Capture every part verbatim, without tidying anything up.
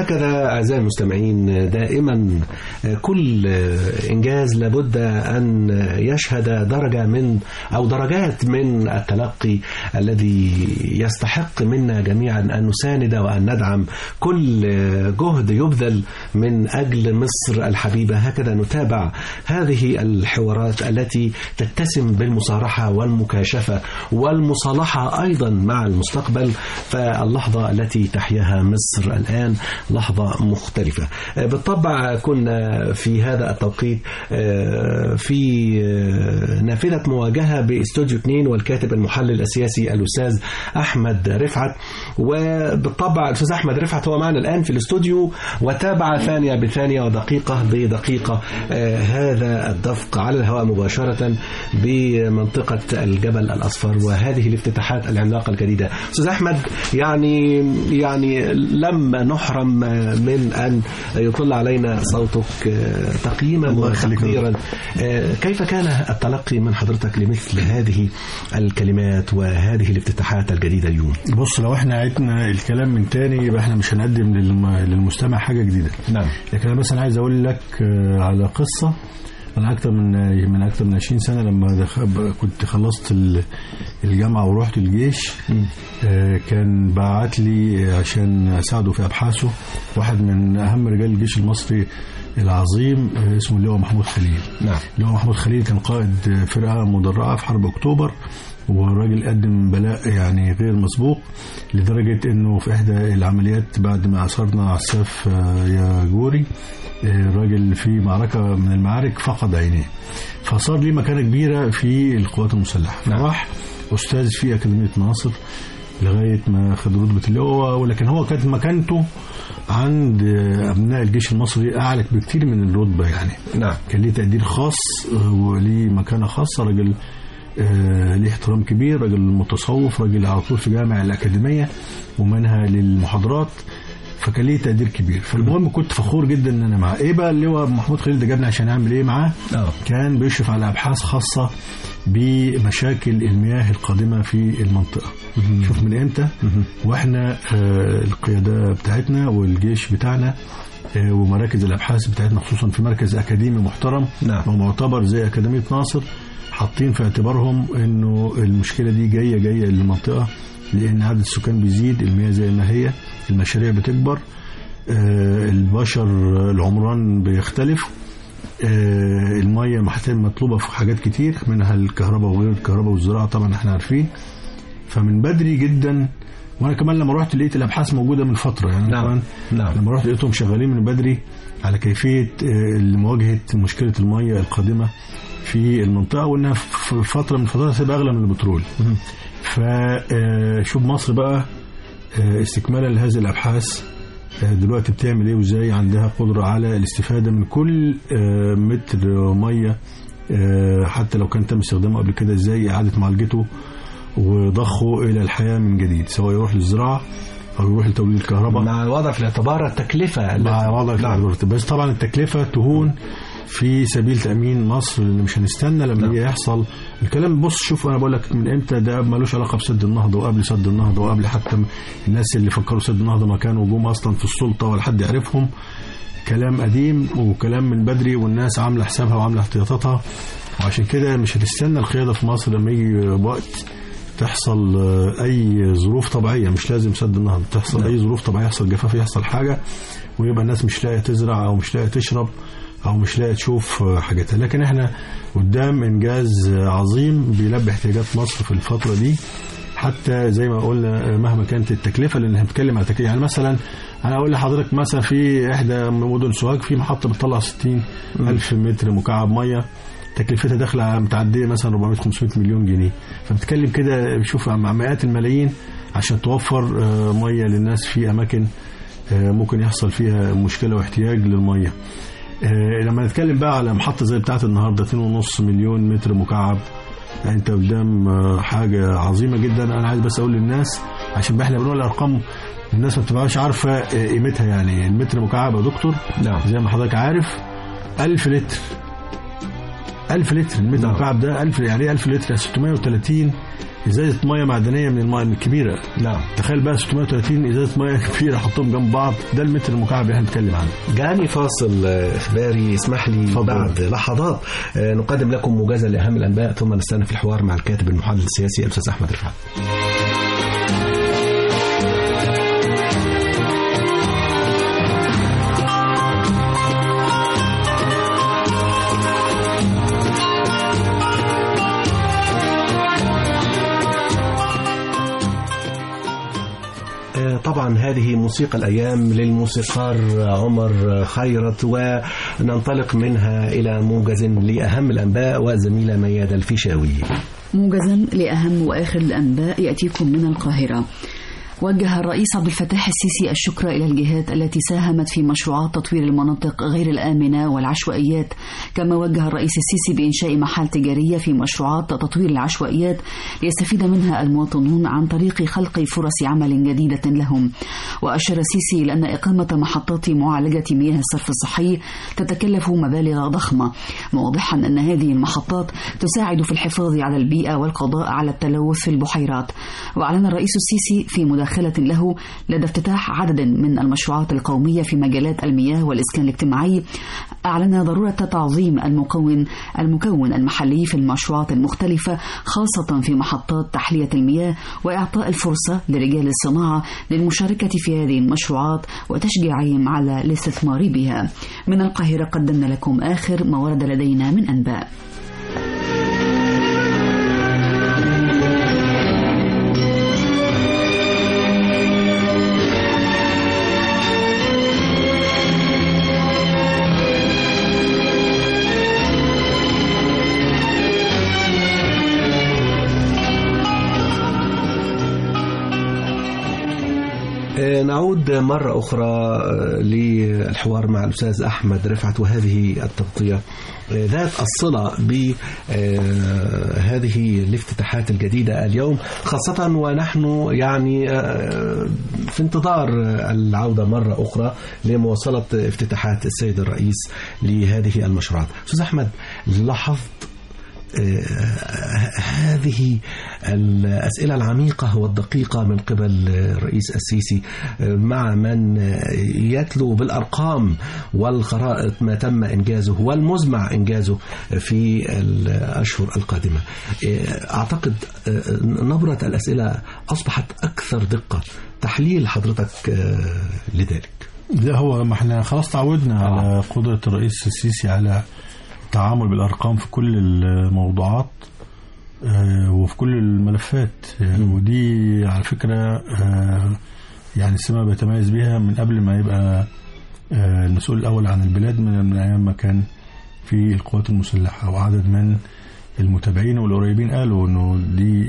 وهكذا أعزائي المستمعين دائما كل إنجاز لابد أن يشهد درجة من أو درجات من التلقي الذي يستحق منا جميعا أن نساند وأن ندعم كل جهد يبذل من أجل مصر الحبيبة. هكذا نتابع هذه الحوارات التي تتسم بالمصارحة والمكاشفة والمصالحة أيضا مع المستقبل. فاللحظة التي تحياها مصر الآن لحظة مختلفة بالطبع. كنا في هذا التوقيت في نافذة مواجهة باستوديو اثنين والكاتب المحلل السياسي الأستاذ أحمد رفعت، وبالطبع الأستاذ أحمد رفعت هو معنا الآن في الاستوديو وتابع ثانية بثانية ودقيقة بدقيقة هذا الدفق على الهواء مباشرة بمنطقة الجبل الأصفر وهذه الافتتاحات العملاقة الجديدة. أستاذ أحمد، يعني يعني لم نحرم من أن يطل علينا صوتك تقييما وتقديرا. كيف كان التلقي من حضرتك لمثل هذه الكلمات وهذه الافتتاحات الجديدة اليوم؟ بص، لو احنا عدنا الكلام من تاني يبقى احنا مش هنقدم للمستمع حاجة جديدة. نعم. لكن انا مثلا عايز اقول لك على قصة. أنا أكتر من من أكتر من عشرين سنة لما كنت خلصت الجامعة ورحت الجيش، كان بعت لي عشان أساعده في أبحاثه واحد من أهم رجال الجيش المصري العظيم اسمه اللواء محمود خليل. نعم. اللواء محمود خليل كان قائد فرقة مدرعة في حرب أكتوبر، والراجل قدم بلاء يعني غير مسبوق، لدرجة انه في احدى العمليات بعد ما اثرنا عساف يا جوري الراجل في معركة من المعارك فقد عينيه، فصار ليه مكانة كبيرة في القوات المسلحة. فراح أستاذ في أكاديمية ناصر لغاية ما خد رتبة اللواء، ولكن هو كانت مكانته عند أبناء الجيش المصري أعلى بكتير من الرتبة يعني. نعم. كان ليه تقدير خاص وليه مكانة خاصة، راجل آه ليه احترام كبير، راجل متصوف، راجل على طول في جامع الأكاديمية ومنها للمحاضرات، فكان ليه تقدير كبير. فالمهم كنت فخور جدا ان انا معاه. ايه بقى اللواء محمود خليل ده جابني عشان اعمل ايه معاه؟ أوه. كان بيشرف على ابحاث خاصه بمشاكل المياه القادمه في المنطقه. مم. شوف من امتى مم. واحنا آه القياده بتاعتنا والجيش بتاعنا آه ومراكز الابحاث بتاعتنا خصوصا في مركز اكاديمي محترم. نعم. ومعتبر زي اكاديميه ناصر، حاطين في اعتبارهم انه المشكله دي جايه جايه للمنطقه، لان عدد السكان بيزيد، المياه زي ما هي، المشاريع بتكبر، آه البشر العمران بيختلف، آه المياه محتاجة مطلوبة في حاجات كتير منها الكهرباء وغير الكهرباء والزراعة طبعا احنا عارفين. فمن بدري جدا، وانا كمان لما رحت لقيت الابحاث موجودة من فترة يعني. نعم. نعم. لما رحت لقيتهم شغالين من بدري على كيفية آه مواجهة مشكلة المياه القادمة في المنطقة، وانها في فترة من فترات هتبقى اغلى من البترول. فشوف مصر بقى استكمالا لهذه الأبحاث دلوقتي بتعمل ايه وازاي عندها قدرة على الاستفادة من كل متر مية حتى لو كان تم استخدامه قبل كده، ازاي اعادة معالجته وضخه الى الحياة من جديد، سواء يروح للزراعة او يروح لتوليد الكهرباء، مع الوضع في الاعتبار التكلفة مع وضع في الاعتبار. بس طبعا التكلفة تهون في سبيل تأمين مصر، اللي مش هنستنى لما يجي يحصل الكلام. بص شوف انا بقول لك من امتى ده مالوش علاقه بسد النهضه وقبل سد النهضه وقبل حتى الناس اللي فكروا سد النهضه ما كانوا جم اصلا في السلطه ولا حد يعرفهم. كلام قديم وكلام من بدري، والناس عامله حسابها وعامله احتياطاتها، وعشان كده مش هتستنى القياده في مصر لما يجي وقت تحصل اي ظروف طبيعيه، مش لازم سد النهضه، تحصل اي ظروف طبيعيه، يحصل جفاف، يحصل حاجه، ويبقى الناس مش لاقيه تزرع او مش لاقيه تشرب او مش لاقي تشوف حاجاتها. لكن احنا قدام انجاز عظيم بيلبي احتياجات مصر في الفترة دي، حتى زي ما قلنا مهما كانت التكلفة، لان هنتكلم على تكلفة. يعني مثلا انا اقول لحضرتك مثلا في احدى مدن سوهاج في محطة بتطلع ستين الف متر مكعب مية، تكلفتها داخله متعدية مثلا أربعمائة خمسمائة مليون جنيه. فبتكلم كده شوف مع مئات الملايين عشان توفر مية للناس في اماكن ممكن يحصل فيها مشكلة واحتياج للمية. آه لما نتكلم بقى على محطة زي بتاعت النهاردة اثنين ونص مليون متر مكعب، يعني انت قدام آه حاجة عظيمة جدا. انا عايز بس اقول للناس عشان احنا بنقول الارقام الناس ما بتبقاش عارفة آه قيمتها. يعني المتر مكعب يا دكتور نعم. زي ما حضرتك عارف ألف لتر، ألف لتر المتر نعم. مكعب ده ألف، يعني ألف لتر ستمائة وثلاثين ازازه ميه معدنيه من الميه الكبيره. نعم. تخيل بقى ستمائة وثلاثين ازازه ميه كبيره حطهم جنب بعض، ده المتر المكعب اللي احنا بنتكلم عنه. جاني فاصل اخباري، اسمح لي فضل. بعد لحظات نقدم لكم موجزا لاهم الانباء، ثم نستأنف الحوار مع الكاتب المحلل السياسي الاستاذ احمد رفعت. طبعا هذه موسيقى الأيام للموسيقار عمر خيرت، وننطلق منها إلى موجز لأهم الأنباء وزميلة ميادة الفيشاوي. موجزا لأهم وآخر الأنباء يأتيكم من القاهرة. وجه الرئيس عبد الفتاح السيسي الشكر إلى الجهات التي ساهمت في مشروعات تطوير المناطق غير الآمنة والعشوائيات، كما وجه الرئيس السيسي بإنشاء محال تجارية في مشروعات تطوير العشوائيات ليستفيد منها المواطنون عن طريق خلق فرص عمل جديدة لهم. وأشار السيسي إلى أن إقامة محطات معالجة مياه الصرف الصحي تتكلف مبالغ ضخمة، موضحا أن هذه المحطات تساعد في الحفاظ على البيئة والقضاء على التلوث في البحيرات. وأعلن الرئيس السيسي في مداخلة له لدى افتتاح عدد من المشروعات القومية في مجالات المياه والإسكان الاجتماعي، أعلن ضرورة تعظيم المكون المكون المحلي في المشروعات المختلفة، خاصة في محطات تحلية المياه، وإعطاء الفرصة لرجال الصناعة للمشاركة في هذه المشروعات وتشجيعهم على الاستثمار بها. من القاهرة قدمنا لكم آخر ما ورد لدينا من أنباء. نعود مرة أخرى للحوار مع الأستاذ أحمد رفعت، وهذه التغطية ذات الصلة بهذه الافتتاحات الجديدة اليوم، خاصة ونحن يعني في انتظار العودة مرة أخرى لمواصلة افتتاحات السيد الرئيس لهذه المشروعات. أستاذ أحمد، لاحظت هذه الأسئلة العميقة والدقيقة من قبل الرئيس السيسي مع من يتلو بالأرقام والخرائط ما تم إنجازه والمزمع إنجازه في الأشهر القادمة. أعتقد نبرة الأسئلة أصبحت أكثر دقة. تحليل حضرتك لذلك؟ لا، هو ما احنا خلاص تعودنا على قدرة الرئيس السيسي على التعامل بالأرقام في كل الموضوعات وفي كل الملفات، ودي على فكرة يعني السمة بيتميز بها من قبل ما يبقى المسؤول الأول عن البلاد، من أيام ما كان في القوات المسلحة. وعدد من المتابعين والقريبين قالوا أنه دي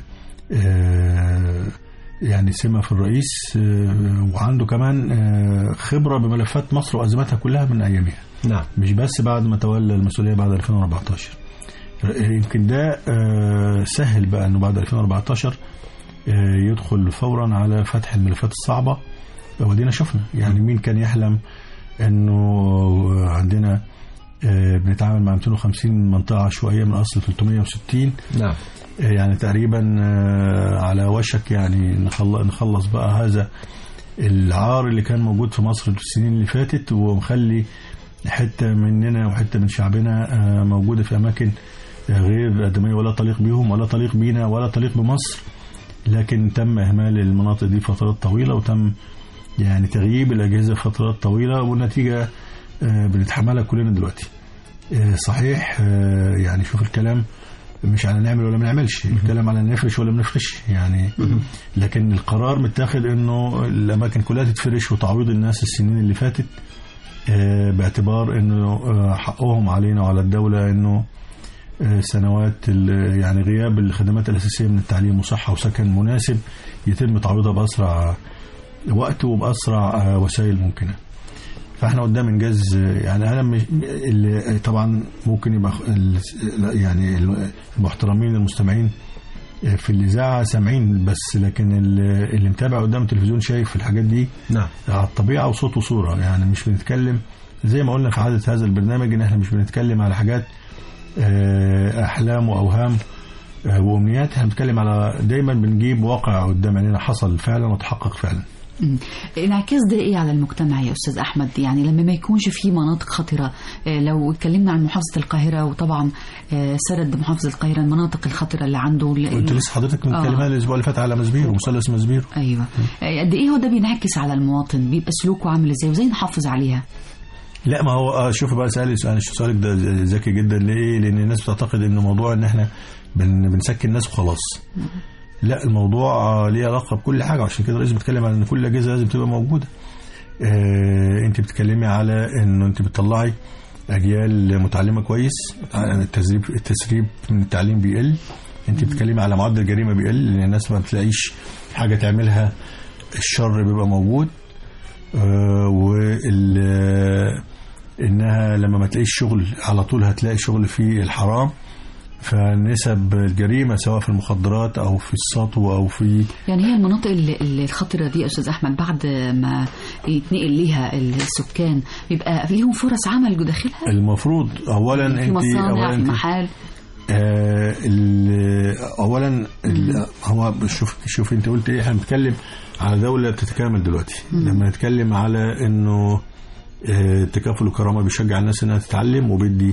يعني سمة في الرئيس، وعنده كمان خبرة بملفات مصر وأزماتها كلها من أيامها. نعم. مش بس بعد ما تولى المسؤولية بعد ألفين وأربعتاشر. يمكن ده سهل بقى أنه بعد ألفين وأربعتاشر يدخل فورا على فتح الملفات الصعبة، ودينا شفنا يعني مين كان يحلم أنه عندنا بنتعامل مع مئتين وخمسين منطقة عشوائية من أصل ثلاثمئة وستين. نعم. يعني تقريبا على وشك يعني نخلص بقى هذا العار اللي كان موجود في مصر في السنين اللي فاتت، ومخلي حتة مننا وحتة من شعبنا موجودة في أماكن غير آدمية، ولا طليق بيهم ولا طليق بينا ولا طليق بمصر. لكن تم إهمال المناطق دي فترات طويلة، وتم يعني تغييب الأجهزة فترات طويلة، والنتيجة بنتحملها كلنا دلوقتي. صحيح يعني شوف الكلام مش على نعمل ولا ما نعملش، الكلام على نفرش ولا ما نفرش يعني، لكن القرار متاخد انه الاماكن كلها تتفرش وتعويض الناس السنين اللي فاتت، باعتبار انه حقهم علينا وعلى الدولة انه سنوات يعني غياب الخدمات الاساسية من التعليم وصحة وسكن مناسب يتم تعويضها باسرع وقت وباسرع وسائل ممكنة. فاحنا قدام انجاز يعني انا مش اللي طبعا ممكن يبقى يعني المحترمين المستمعين في الاذاعه سامعين بس، لكن اللي متابع قدام التلفزيون شايف الحاجات دي. نعم. على الطبيعه وصوت وصوره، يعني مش بنتكلم زي ما قلنا في عاده هذا البرنامج ان احنا مش بنتكلم على حاجات احلام واوهام وامنيات. احنا بنتكلم على دايما بنجيب واقع قدام عينينا حصل فعلا وتحقق فعلا. انعكاس ده ايه على المجتمع يا استاذ احمد؟ يعني لما ما يكونش في مناطق خطره، لو اتكلمنا عن محافظه القاهره وطبعا سرد محافظه القاهره المناطق الخطره اللي عنده. قلت لسه حضرتك متكلمه آه. الاسبوع اللي فات على مسبيرو، مثلث مسبيرو. ايوه، قد ايه هو ده بينعكس على المواطن؟ بيبقى سلوكه عامل ازاي وازاي نحافظ عليها؟ لا ما هو شوف بقى سؤالي سؤال سؤالك ده ذكي جدا. ليه؟ لان الناس بتعتقد ان موضوع ان احنا بن بنسكن الناس وخلاص. لا، الموضوع ليه علاقه بكل حاجه، عشان كده الرئيس بيتكلم على ان كل الاجهزه لازم تبقى موجوده. اه انت بتتكلمي على انه انت بتطلعي اجيال متعلمه كويس، التسريب التسريب من التعليم بيقل. انت بتتكلمي على معدل الجريمه بيقل، لان الناس ما بتلاقيش حاجه تعملها، الشر بيبقى موجود. اه وال انها لما ما تلاقيش شغل على طول هتلاقي شغل في الحرام، فنسب الجريمه سواء في المخدرات او في السطو او في يعني هي المناطق اللي الخطره دي يا استاذ احمد بعد ما يتنقل ليها السكان بيبقى ليهم فرص عمل داخلها. المفروض اولا انت في مصانع في محل آه اولا هو شوف شوف انت قلت ايه. احنا بنتكلم على دوله بتتكامل دلوقتي. م. لما نتكلم على انه التكافل والكرامه بيشجع الناس انها تتعلم وبيدي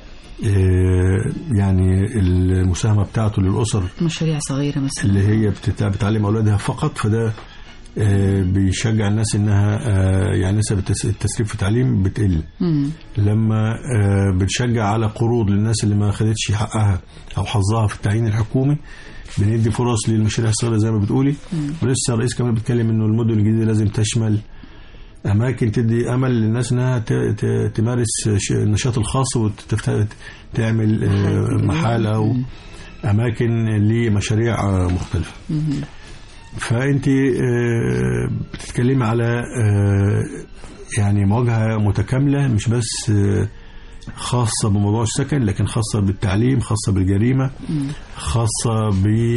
يعني المساهمه بتاعته للاسر، مشاريع صغيره مثلا اللي هي بتعلم اولادها فقط، فده بيشجع الناس انها يعني نسب التسريب في التعليم بتقل. مم. لما بنشجع على قروض للناس اللي ما خدتش حقها او حظها في التعيين الحكومي، بندي فرص للمشاريع الصغيره زي ما بتقولي. ولسه الرئيس كمان بيتكلم انه المدن الجديده لازم تشمل اماكن تدي امل للناس انها تمارس النشاط الخاص وتعمل محال او اماكن لمشاريع مختلفه. فانت بتتكلمي على يعني مواجهه متكامله، مش بس خاصه بموضوع السكن، لكن خاصه بالتعليم، خاصه بالجريمه، خاصه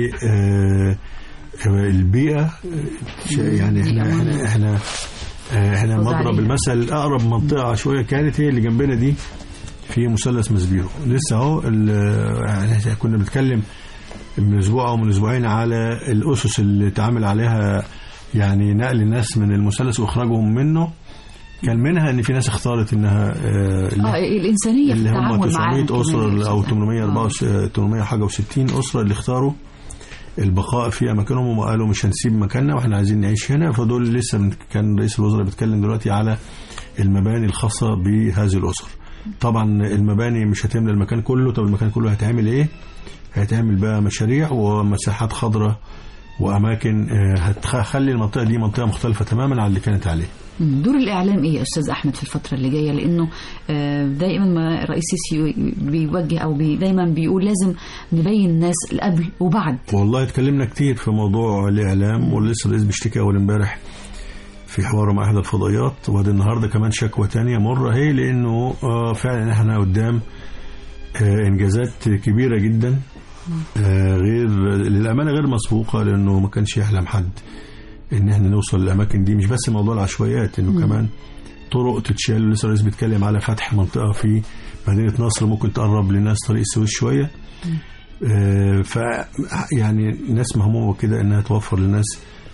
بالبيئه. يعني احنا احنا احنا احنا مضرب المثل اقرب منطقه شويه كانت هي اللي جنبنا دي في مثلث مسبيرو. لسه اهو يعني كنا بنتكلم من اسبوع او من اسبوعين على الاسس اللي اتعامل عليها يعني نقل الناس من المثلث واخراجهم منه. كان منها ان في ناس اختارت انها اه الانسانيه اللي هم تسعمية اسره او ثمانمية وأربعة حاجه وستين اسره اللي اختاروا البقاء في اماكنهم وقالوا مش هنسيب مكاننا واحنا عايزين نعيش هنا. فدول لسه كان رئيس الوزراء بيتكلم دلوقتي على المباني الخاصه بهذه الاسر. طبعا المباني مش هتملى المكان كله. طب المكان كله هيتعمل ايه؟ هيتعمل بقى مشاريع ومساحات خضراء واماكن هتخلي المنطقه دي منطقه مختلفه تماما عن اللي كانت عليه. دور الاعلام ايه يا استاذ احمد في الفتره اللي جايه؟ لانه دائما ما الرئيس السيسي بيوجه او بي دايما بيقول لازم نبين الناس القبل وبعد. والله اتكلمنا كتير في موضوع الاعلام، ولسه الرئيس بيشتكي اول امبارح في حواره مع احدى الفضائيات، وده النهارده كمان شكوى تانية مره هي لانه فعلا احنا قدام انجازات كبيره جدا غير للامانه غير مسبوقه، لانه ما كانش يحلم حد ان احنا نوصل للاماكن دي. مش بس موضوع العشوائيات، انه م. كمان طرق تتشال. لسه الرئيس بيتكلم على فتح منطقه في مدينه نصر ممكن تقرب للناس طريق السويس شويه. آه ف يعني الناس مهمومه كده انها توفر للناس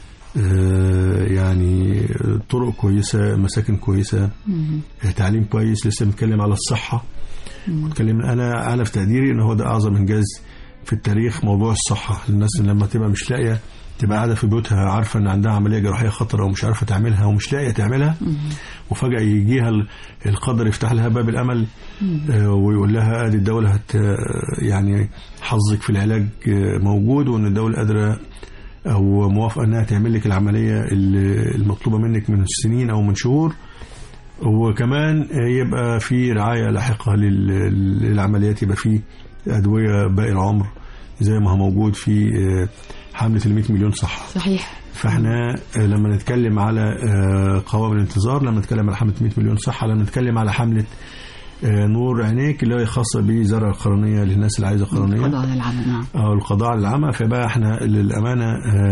آه يعني طرق كويسه، مساكن كويسه، آه تعليم كويس. لسه بنتكلم على الصحه. بنتكلم انا انا في تقديري ان هو ده اعظم انجاز في التاريخ، موضوع الصحه. الناس لما تبقى مش لاقيه تبقى قاعده في بيوتها عارفه ان عندها عمليه جراحيه خطره ومش عارفه تعملها ومش لاقيه تعملها، وفجاه يجيها القدر يفتح لها باب الامل آه ويقول لها ادي الدوله هت يعني حظك في العلاج موجود، وان الدوله قادره او موافقه انها تعمل لك العمليه المطلوبه منك من سنين او من شهور. وكمان يبقى في رعايه لاحقه للعمليات، يبقى في ادويه باقي العمر زي ما هو موجود في حملة المئة مليون صحة. صحيح. فاحنا لما نتكلم على قوائم الانتظار، لما نتكلم على حملة مئة مليون صحة، لما نتكلم على حملة نور عينيك اللي هي خاصة بزرع القرنية للناس اللي عايزة قرنية، القضاء على العمى. أو القضاء على العمى. فبقى احنا للأمانة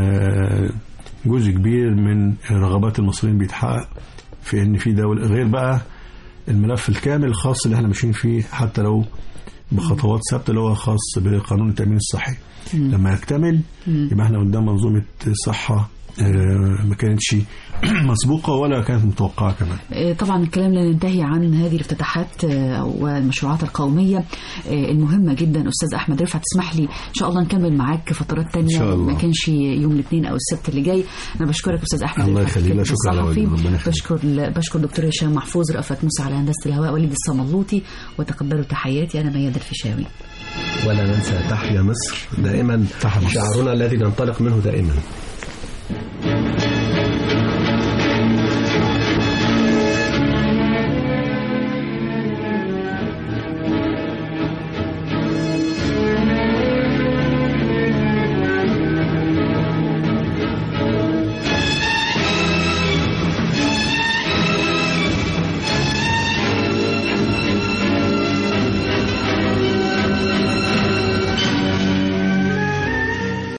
جزء كبير من رغبات المصريين بيتحقق في ان في دولة، غير بقى الملف الكامل الخاص اللي احنا ماشيين فيه. حتى لو بخطوات ثابته اللي هو خاص بقانون التامين الصحي. مم. لما يكتمل يبقى احنا قدام منظومه صحه ما كانتش مسبوقة ولا كانت متوقعة كمان. طبعا الكلام لا ينتهي عن هذه الافتتاحات والمشروعات القومية المهمة جدا. أستاذ أحمد رفعت، تسمح لي إن شاء الله نكمل معاك فترات تانية ما كانش يوم الاثنين أو السبت اللي جاي. أنا بشكرك أستاذ أحمد الله يخليك. شكرا على وجودك. بشكر بشكر دكتور هشام محفوظ، رأفت موسى على هندسة الهواء، وليد الصملوطي، وتقبلوا تحياتي أنا ميادة الفيشاوي. ولا ننسى تحيا مصر دائما، شعارنا الذي ننطلق منه دائما.